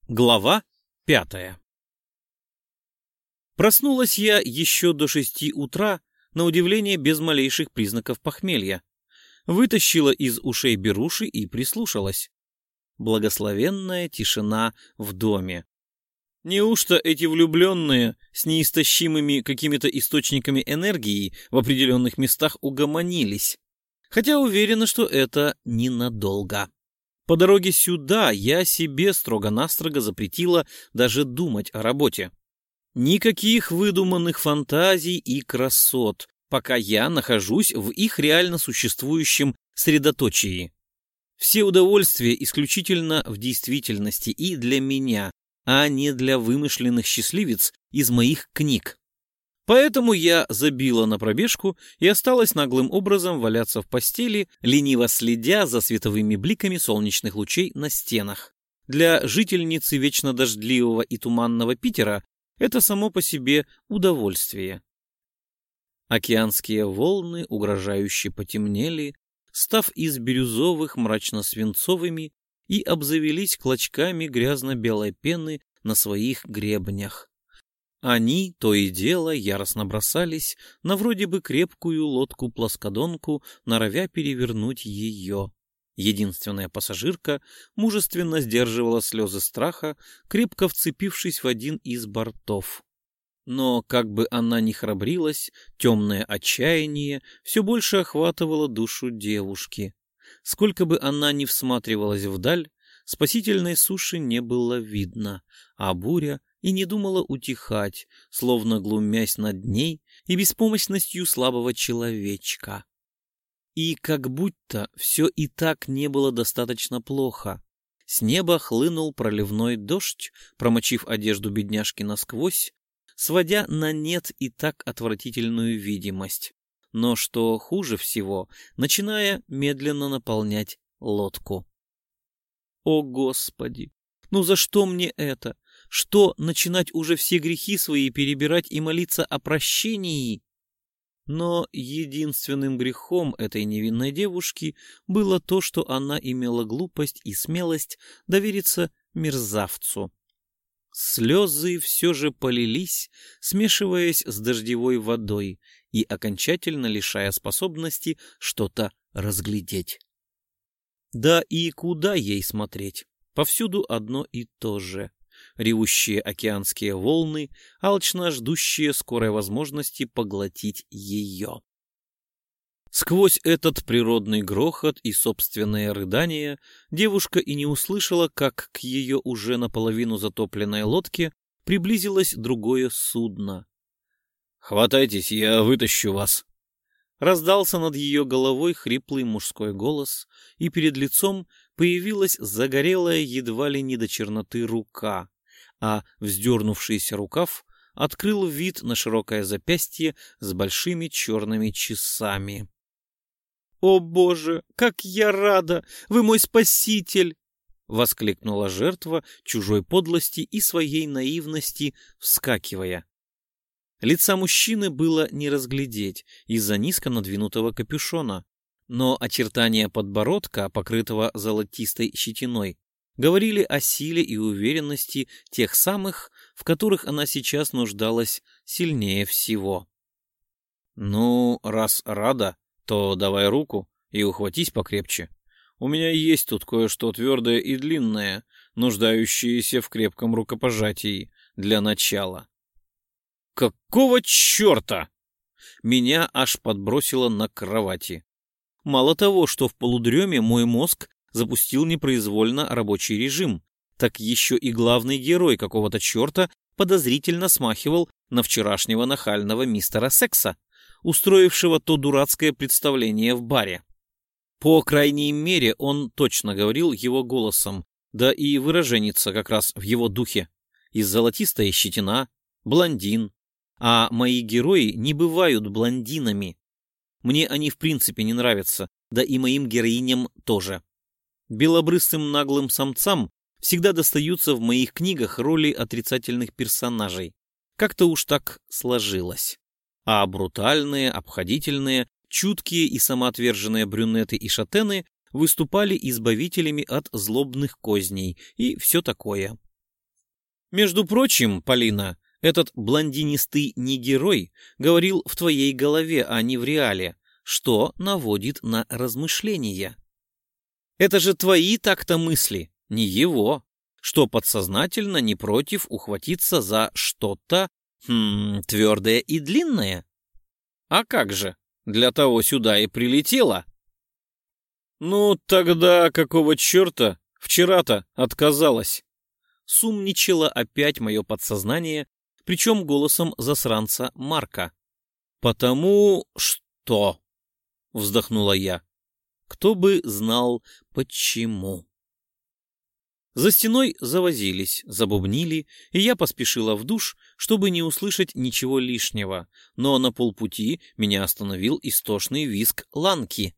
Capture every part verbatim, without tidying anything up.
Глава пятая. Проснулась я еще до шести утра, на удивление без малейших признаков похмелья. Вытащила из ушей беруши и прислушалась. Благословенная тишина в доме. Неужто эти влюбленные с неистощимыми какими-то источниками энергии в определенных местах угомонились? Хотя уверена, что это ненадолго. По дороге сюда я себе строго-настрого запретила даже думать о работе. Никаких выдуманных фантазий и красот, пока я нахожусь в их реально существующем средоточии. Все удовольствия исключительно в действительности и для меня, а не для вымышленных счастливец из моих книг. Поэтому я забила на пробежку и осталась наглым образом валяться в постели, лениво следя за световыми бликами солнечных лучей на стенах. Для жительницы вечно дождливого и туманного Питера это само по себе удовольствие. Океанские волны угрожающе потемнели, став из бирюзовых мрачно-свинцовыми, и обзавелись клочками грязно-белой пены на своих гребнях. Они то и дело яростно бросались на вроде бы крепкую лодку-плоскодонку, норовя перевернуть ее. Единственная пассажирка мужественно сдерживала слезы страха, крепко вцепившись в один из бортов. Но, как бы она ни храбрилась, темное отчаяние все больше охватывало душу девушки. Сколько бы она ни всматривалась вдаль, спасительной суши не было видно, а буря и не думала утихать, словно глумясь над ней и беспомощностью слабого человечка. И как будто все и так не было достаточно плохо. С неба хлынул проливной дождь, промочив одежду бедняжки насквозь, сводя на нет и так отвратительную видимость. Но что хуже всего, начиная медленно наполнять лодку. О, Господи! Ну за что мне это? Что, начинать уже все грехи свои перебирать и молиться о прощении? Но единственным грехом этой невинной девушки было то, что она имела глупость и смелость довериться мерзавцу. Слезы все же полились, смешиваясь с дождевой водой и окончательно лишая способности что-то разглядеть. Да и куда ей смотреть? Повсюду одно и то же. Ревущие океанские волны, алчно ждущие скорой возможности поглотить ее. Сквозь этот природный грохот и собственное рыдание девушка и не услышала, как к ее уже наполовину затопленной лодке приблизилось другое судно. «Хватайтесь, я вытащу вас!» Раздался над ее головой хриплый мужской голос, и перед лицом появилась загорелая едва ли не до черноты рука, а вздернувшийся рукав открыл вид на широкое запястье с большими черными часами. «О, Боже, как я рада! Вы мой спаситель!» — воскликнула жертва чужой подлости и своей наивности, вскакивая. Лица мужчины было не разглядеть из-за низко надвинутого капюшона, но очертания подбородка, покрытого золотистой щетиной, говорили о силе и уверенности тех самых, в которых она сейчас нуждалась сильнее всего. «Ну, раз рада, то давай руку и ухватись покрепче. У меня есть тут кое-что твердое и длинное, нуждающееся в крепком рукопожатии для начала». «Какого черта?» Меня аж подбросило на кровати. Мало того, что в полудреме мой мозг запустил непроизвольно рабочий режим, так еще и главный герой какого-то черта подозрительно смахивал на вчерашнего нахального мистера Секса, устроившего то дурацкое представление в баре. По крайней мере, он точно говорил его голосом, да и выраженница как раз в его духе. Из золотистая щетина, блондин. А мои герои не бывают блондинами. Мне они в принципе не нравятся, да и моим героиням тоже. Белобрысым наглым самцам всегда достаются в моих книгах роли отрицательных персонажей. Как-то уж так сложилось. А брутальные, обходительные, чуткие и самоотверженные брюнеты и шатены выступали избавителями от злобных козней и все такое. Между прочим, Полина, этот блондинистый негерой говорил в твоей голове, а не в реале, что наводит на размышления. Это же твои так-то мысли, не его, что подсознательно не против ухватиться за что-то хм, твердое и длинное. А как же, для того сюда и прилетело. Ну, тогда какого черта вчера-то отказалась? Сумничало опять мое подсознание, причем голосом засранца Марка. «Потому что...» — вздохнула я. Кто бы знал, почему. За стеной завозились, забубнили, и я поспешила в душ, чтобы не услышать ничего лишнего, но на полпути меня остановил истошный визг Ланки.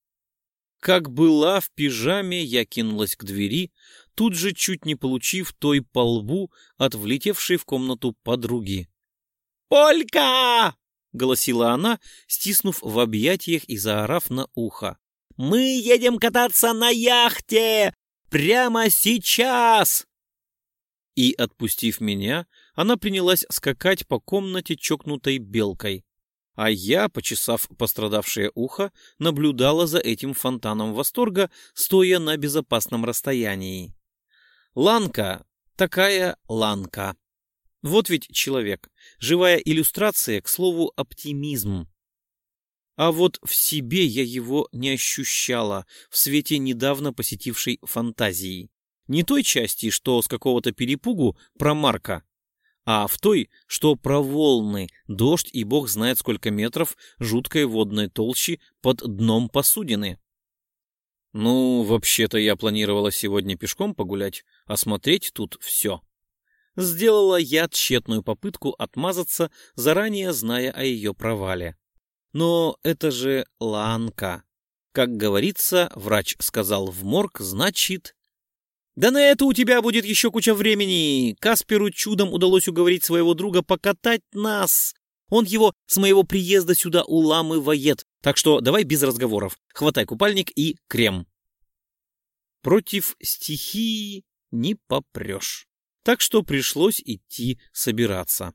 Как была в пижаме, я кинулась к двери, тут же чуть не получив той по лбу от влетевшей в комнату подруги. «Полька!» — голосила она, стиснув в объятиях и заорав на ухо. «Мы едем кататься на яхте! Прямо сейчас!» И, отпустив меня, она принялась скакать по комнате чокнутой белкой. А я, почесав пострадавшее ухо, наблюдала за этим фонтаном восторга, стоя на безопасном расстоянии. Ланка, такая Ланка. Вот ведь человек, живая иллюстрация, к слову, оптимизм. А вот в себе я его не ощущала в свете недавно посетившей фантазии. Не той части, что с какого-то перепугу про Марка, а в той, что про волны, дождь и бог знает сколько метров жуткой водной толщи под дном посудины. Ну, вообще-то я планировала сегодня пешком погулять, осмотреть тут все. Сделала я тщетную попытку отмазаться, заранее зная о ее провале. Но это же Ланка. Как говорится, врач сказал в морг, значит... Да на это у тебя будет еще куча времени. Касперу чудом удалось уговорить своего друга покатать нас. Он его с моего приезда сюда уламывает. Так что давай без разговоров. Хватай купальник и крем. Против стихии не попрешь. Так что пришлось идти собираться.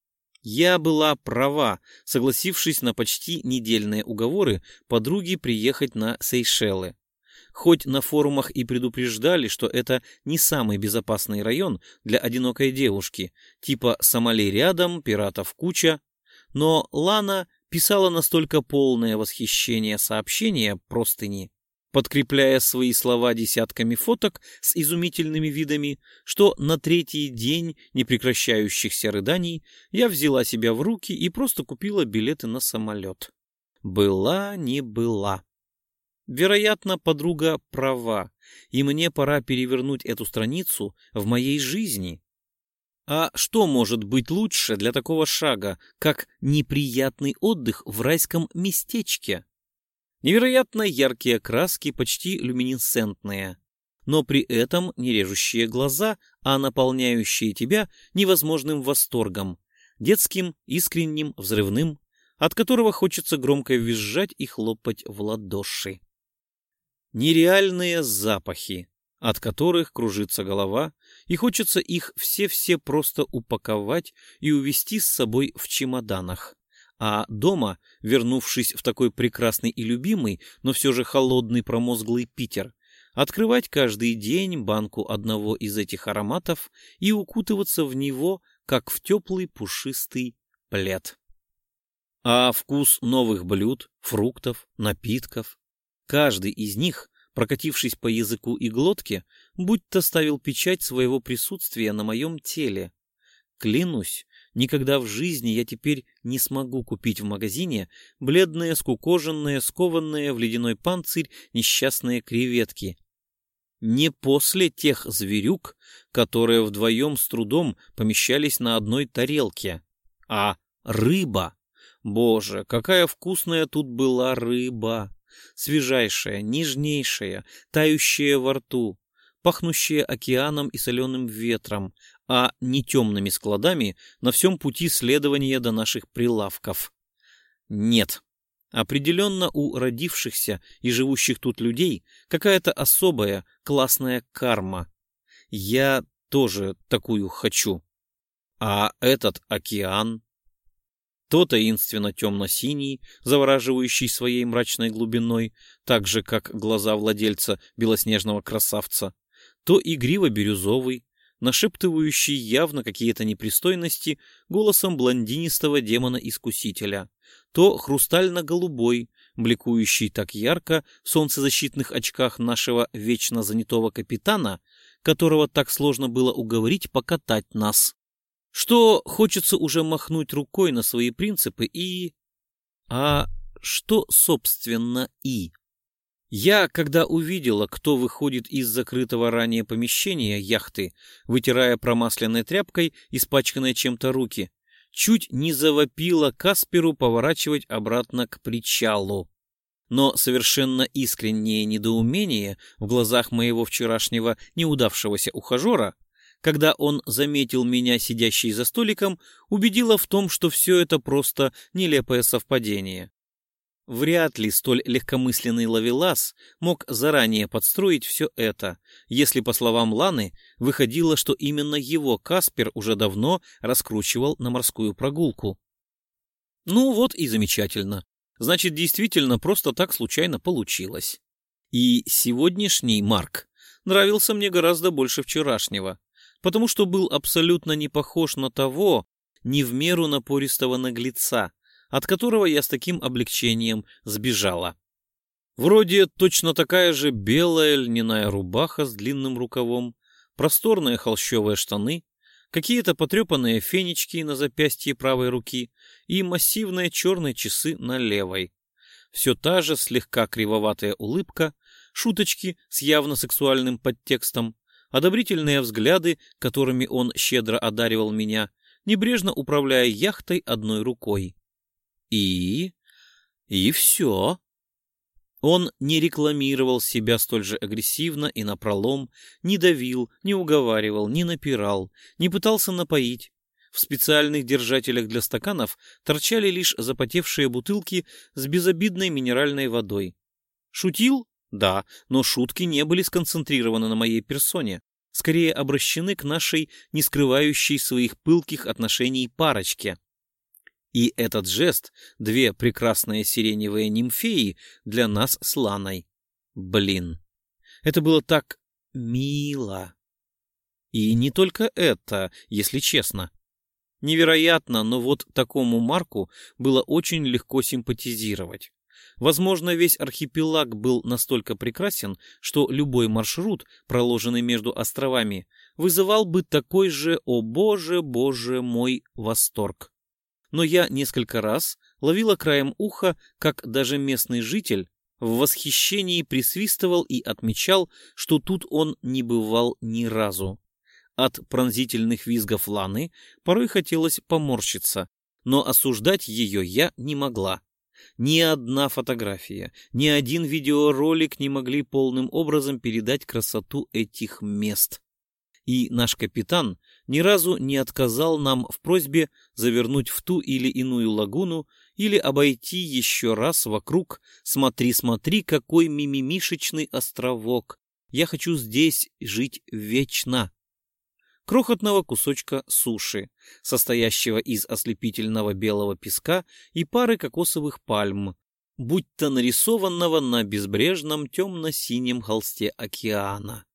Я была права, согласившись на почти недельные уговоры подруги приехать на Сейшелы. Хоть на форумах и предупреждали, что это не самый безопасный район для одинокой девушки, типа Сомали рядом, пиратов куча, но Лана писала настолько полное восхищение сообщения простыни, подкрепляя свои слова десятками фоток с изумительными видами, что на третий день непрекращающихся рыданий я взяла себя в руки и просто купила билеты на самолет. Была не была. Вероятно, подруга права, и мне пора перевернуть эту страницу в моей жизни. А что может быть лучше для такого шага, как неприятный отдых в райском местечке? Невероятно яркие краски, почти люминесцентные, но при этом не режущие глаза, а наполняющие тебя невозможным восторгом, детским, искренним, взрывным, от которого хочется громко визжать и хлопать в ладоши. Нереальные запахи, от которых кружится голова, и хочется их все-все просто упаковать и увезти с собой в чемоданах. А дома, вернувшись в такой прекрасный и любимый, но все же холодный промозглый Питер, открывать каждый день банку одного из этих ароматов и укутываться в него, как в теплый пушистый плед. А вкус новых блюд, фруктов, напитков, каждый из них, прокатившись по языку и глотке, будто ставил печать своего присутствия на моем теле. Клянусь, никогда в жизни я теперь не смогу купить в магазине бледные, скукоженные, скованные в ледяной панцирь несчастные креветки. Не после тех зверюк, которые вдвоем с трудом помещались на одной тарелке, а рыба. Боже, какая вкусная тут была рыба! Свежайшая, нежнейшая, тающая во рту, пахнущая океаном и соленым ветром, а не темными складами на всем пути следования до наших прилавков. Нет, определенно у родившихся и живущих тут людей какая-то особая классная карма. Я тоже такую хочу. А этот океан, то таинственно темно-синий, завораживающий своей мрачной глубиной, так же, как глаза владельца белоснежного красавца, то игриво-бирюзовый, нашептывающий явно какие-то непристойности голосом блондинистого демона-искусителя, то хрустально-голубой, бликующий так ярко в солнцезащитных очках нашего вечно занятого капитана, которого так сложно было уговорить покатать нас, что хочется уже махнуть рукой на свои принципы и... А что, собственно, и... Я, когда увидела, кто выходит из закрытого ранее помещения яхты, вытирая промасленной тряпкой испачканные чем-то руки, чуть не завопила Касперу поворачивать обратно к причалу. Но совершенно искреннее недоумение в глазах моего вчерашнего неудавшегося ухажера, когда он заметил меня, сидящей за столиком, убедило в том, что все это просто нелепое совпадение. Вряд ли столь легкомысленный ловелас мог заранее подстроить все это, если, по словам Ланы, выходило, что именно его Каспер уже давно раскручивал на морскую прогулку. Ну вот и замечательно. Значит, действительно, просто так случайно получилось. И сегодняшний Марк нравился мне гораздо больше вчерашнего, потому что был абсолютно не похож на того, не в меру напористого наглеца, от которого я с таким облегчением сбежала. Вроде точно такая же белая льняная рубаха с длинным рукавом, просторные холщовые штаны, какие-то потрепанные фенечки на запястье правой руки и массивные черные часы на левой. Все та же слегка кривоватая улыбка, шуточки с явно сексуальным подтекстом, одобрительные взгляды, которыми он щедро одаривал меня, небрежно управляя яхтой одной рукой. И... и все. Он не рекламировал себя столь же агрессивно и напролом, не давил, не уговаривал, не напирал, не пытался напоить. В специальных держателях для стаканов торчали лишь запотевшие бутылки с безобидной минеральной водой. Шутил? Да, но шутки не были сконцентрированы на моей персоне, скорее обращены к нашей, не скрывающей своих пылких отношений парочке. И этот жест — две прекрасные сиреневые нимфеи для нас с Ланой. Блин, это было так мило. И не только это, если честно. Невероятно, но вот такому Марку было очень легко симпатизировать. Возможно, весь архипелаг был настолько прекрасен, что любой маршрут, проложенный между островами, вызывал бы такой же «О боже, боже мой» восторг. Но я несколько раз ловила краем уха, как даже местный житель в восхищении присвистывал и отмечал, что тут он не бывал ни разу. От пронзительных визгов Ланы порой хотелось поморщиться, но осуждать ее я не могла. Ни одна фотография, ни один видеоролик не могли полным образом передать красоту этих мест. И наш капитан ни разу не отказал нам в просьбе завернуть в ту или иную лагуну или обойти еще раз вокруг. Смотри, смотри, какой мимимишечный островок. Я хочу здесь жить вечно. Крохотного кусочка суши, состоящего из ослепительного белого песка и пары кокосовых пальм, будто нарисованного на безбрежном темно-синем холсте океана.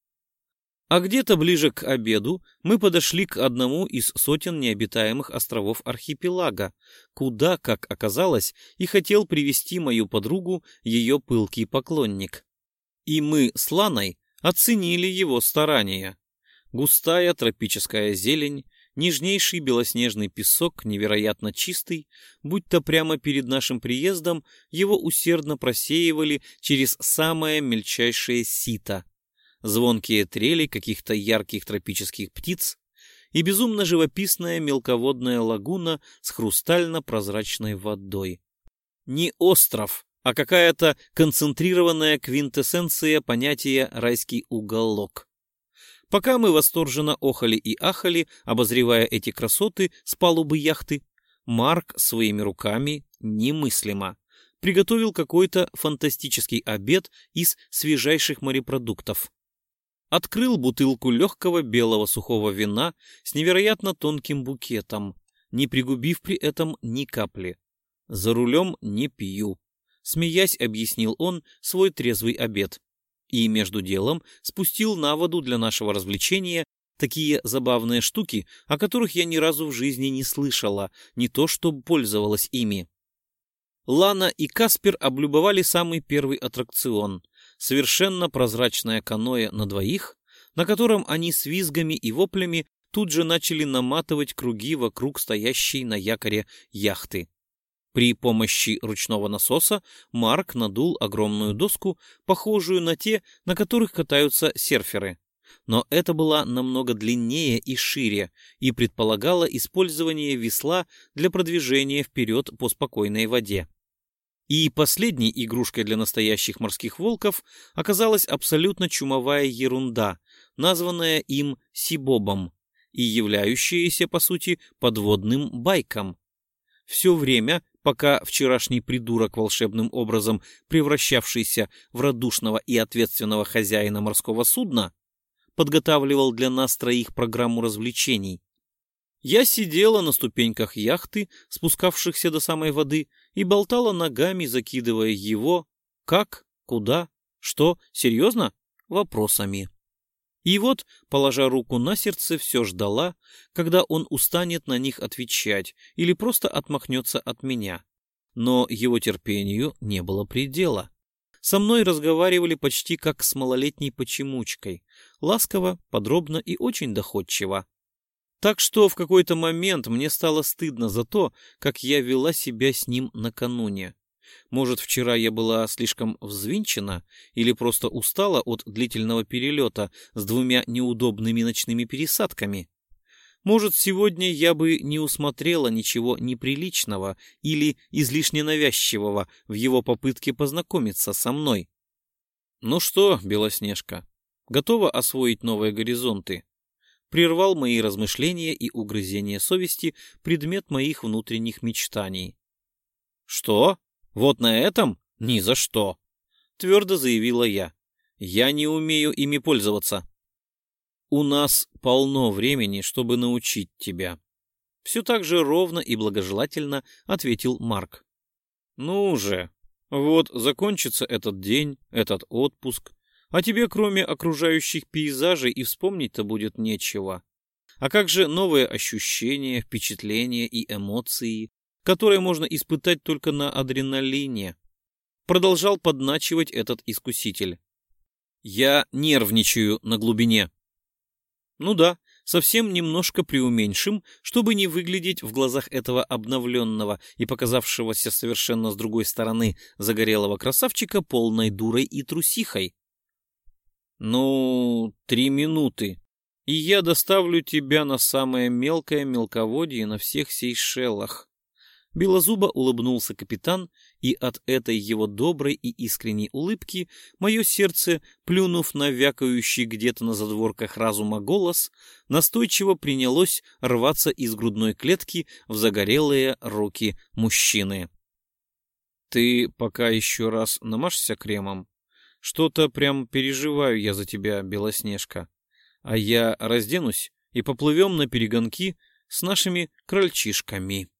А где-то ближе к обеду мы подошли к одному из сотен необитаемых островов архипелага, куда, как оказалось, и хотел привести мою подругу ее пылкий поклонник. И мы с Ланой оценили его старания. Густая тропическая зелень, нежнейший белоснежный песок, невероятно чистый, будто прямо перед нашим приездом его усердно просеивали через самое мельчайшее сито. Звонкие трели каких-то ярких тропических птиц и безумно живописная мелководная лагуна с хрустально-прозрачной водой. Не остров, а какая-то концентрированная квинтэссенция понятия «райский уголок». Пока мы восторженно охали и ахали, обозревая эти красоты с палубы яхты, Марк своими руками, немыслимо, приготовил какой-то фантастический обед из свежайших морепродуктов. Открыл бутылку легкого белого сухого вина с невероятно тонким букетом, не пригубив при этом ни капли. За рулем не пью. Смеясь, объяснил он свой трезвый обед. И между делом спустил на воду для нашего развлечения такие забавные штуки, о которых я ни разу в жизни не слышала, не то чтобы пользовалась ими. Лана и Каспер облюбовали самый первый аттракцион — совершенно прозрачное каноэ на двоих, на котором они с визгами и воплями тут же начали наматывать круги вокруг стоящей на якоре яхты. При помощи ручного насоса Марк надул огромную доску, похожую на те, на которых катаются серферы. Но это была намного длиннее и шире и предполагала использование весла для продвижения вперед по спокойной воде. И последней игрушкой для настоящих морских волков оказалась абсолютно чумовая ерунда, названная им сибобом и являющаяся, по сути, подводным байком. Все время, пока вчерашний придурок, волшебным образом превращавшийся в радушного и ответственного хозяина морского судна, подготавливал для нас троих программу развлечений, я сидела на ступеньках яхты, спускавшихся до самой воды, и болтала ногами, закидывая его «как?», «куда?», «что?», «серьезно?» вопросами. И вот, положа руку на сердце, все ждала, когда он устанет на них отвечать или просто отмахнется от меня. Но его терпению не было предела. Со мной разговаривали почти как с малолетней почемучкой, ласково, подробно и очень доходчиво. Так что в какой-то момент мне стало стыдно за то, как я вела себя с ним накануне. Может, вчера я была слишком взвинчена или просто устала от длительного перелета с двумя неудобными ночными пересадками. Может, сегодня я бы не усмотрела ничего неприличного или излишне навязчивого в его попытке познакомиться со мной. Ну что, Белоснежка, готова освоить новые горизонты? Прервал мои размышления и угрызения совести предмет моих внутренних мечтаний. «Что? Вот на этом? Ни за что!» — твердо заявила я. «Я не умею ими пользоваться». «У нас полно времени, чтобы научить тебя». Все так же ровно и благожелательно ответил Марк. «Ну же, вот закончится этот день, этот отпуск. А тебе, кроме окружающих пейзажей, и вспомнить-то будет нечего. А как же новые ощущения, впечатления и эмоции, которые можно испытать только на адреналине?» Продолжал подначивать этот искуситель. «Я нервничаю на глубине». Ну да, совсем немножко преуменьшим, чтобы не выглядеть в глазах этого обновленного и показавшегося совершенно с другой стороны загорелого красавчика полной дурой и трусихой. «Ну, три минуты, и я доставлю тебя на самое мелкое мелководье на всех Сейшелах». Белозубо улыбнулся капитан, и от этой его доброй и искренней улыбки мое сердце, плюнув на вякающий где-то на задворках разума голос, настойчиво принялось рваться из грудной клетки в загорелые руки мужчины. «Ты пока еще раз намажься кремом. Что-то прям переживаю я за тебя, Белоснежка. А я разденусь и поплывем на перегонки с нашими крольчишками».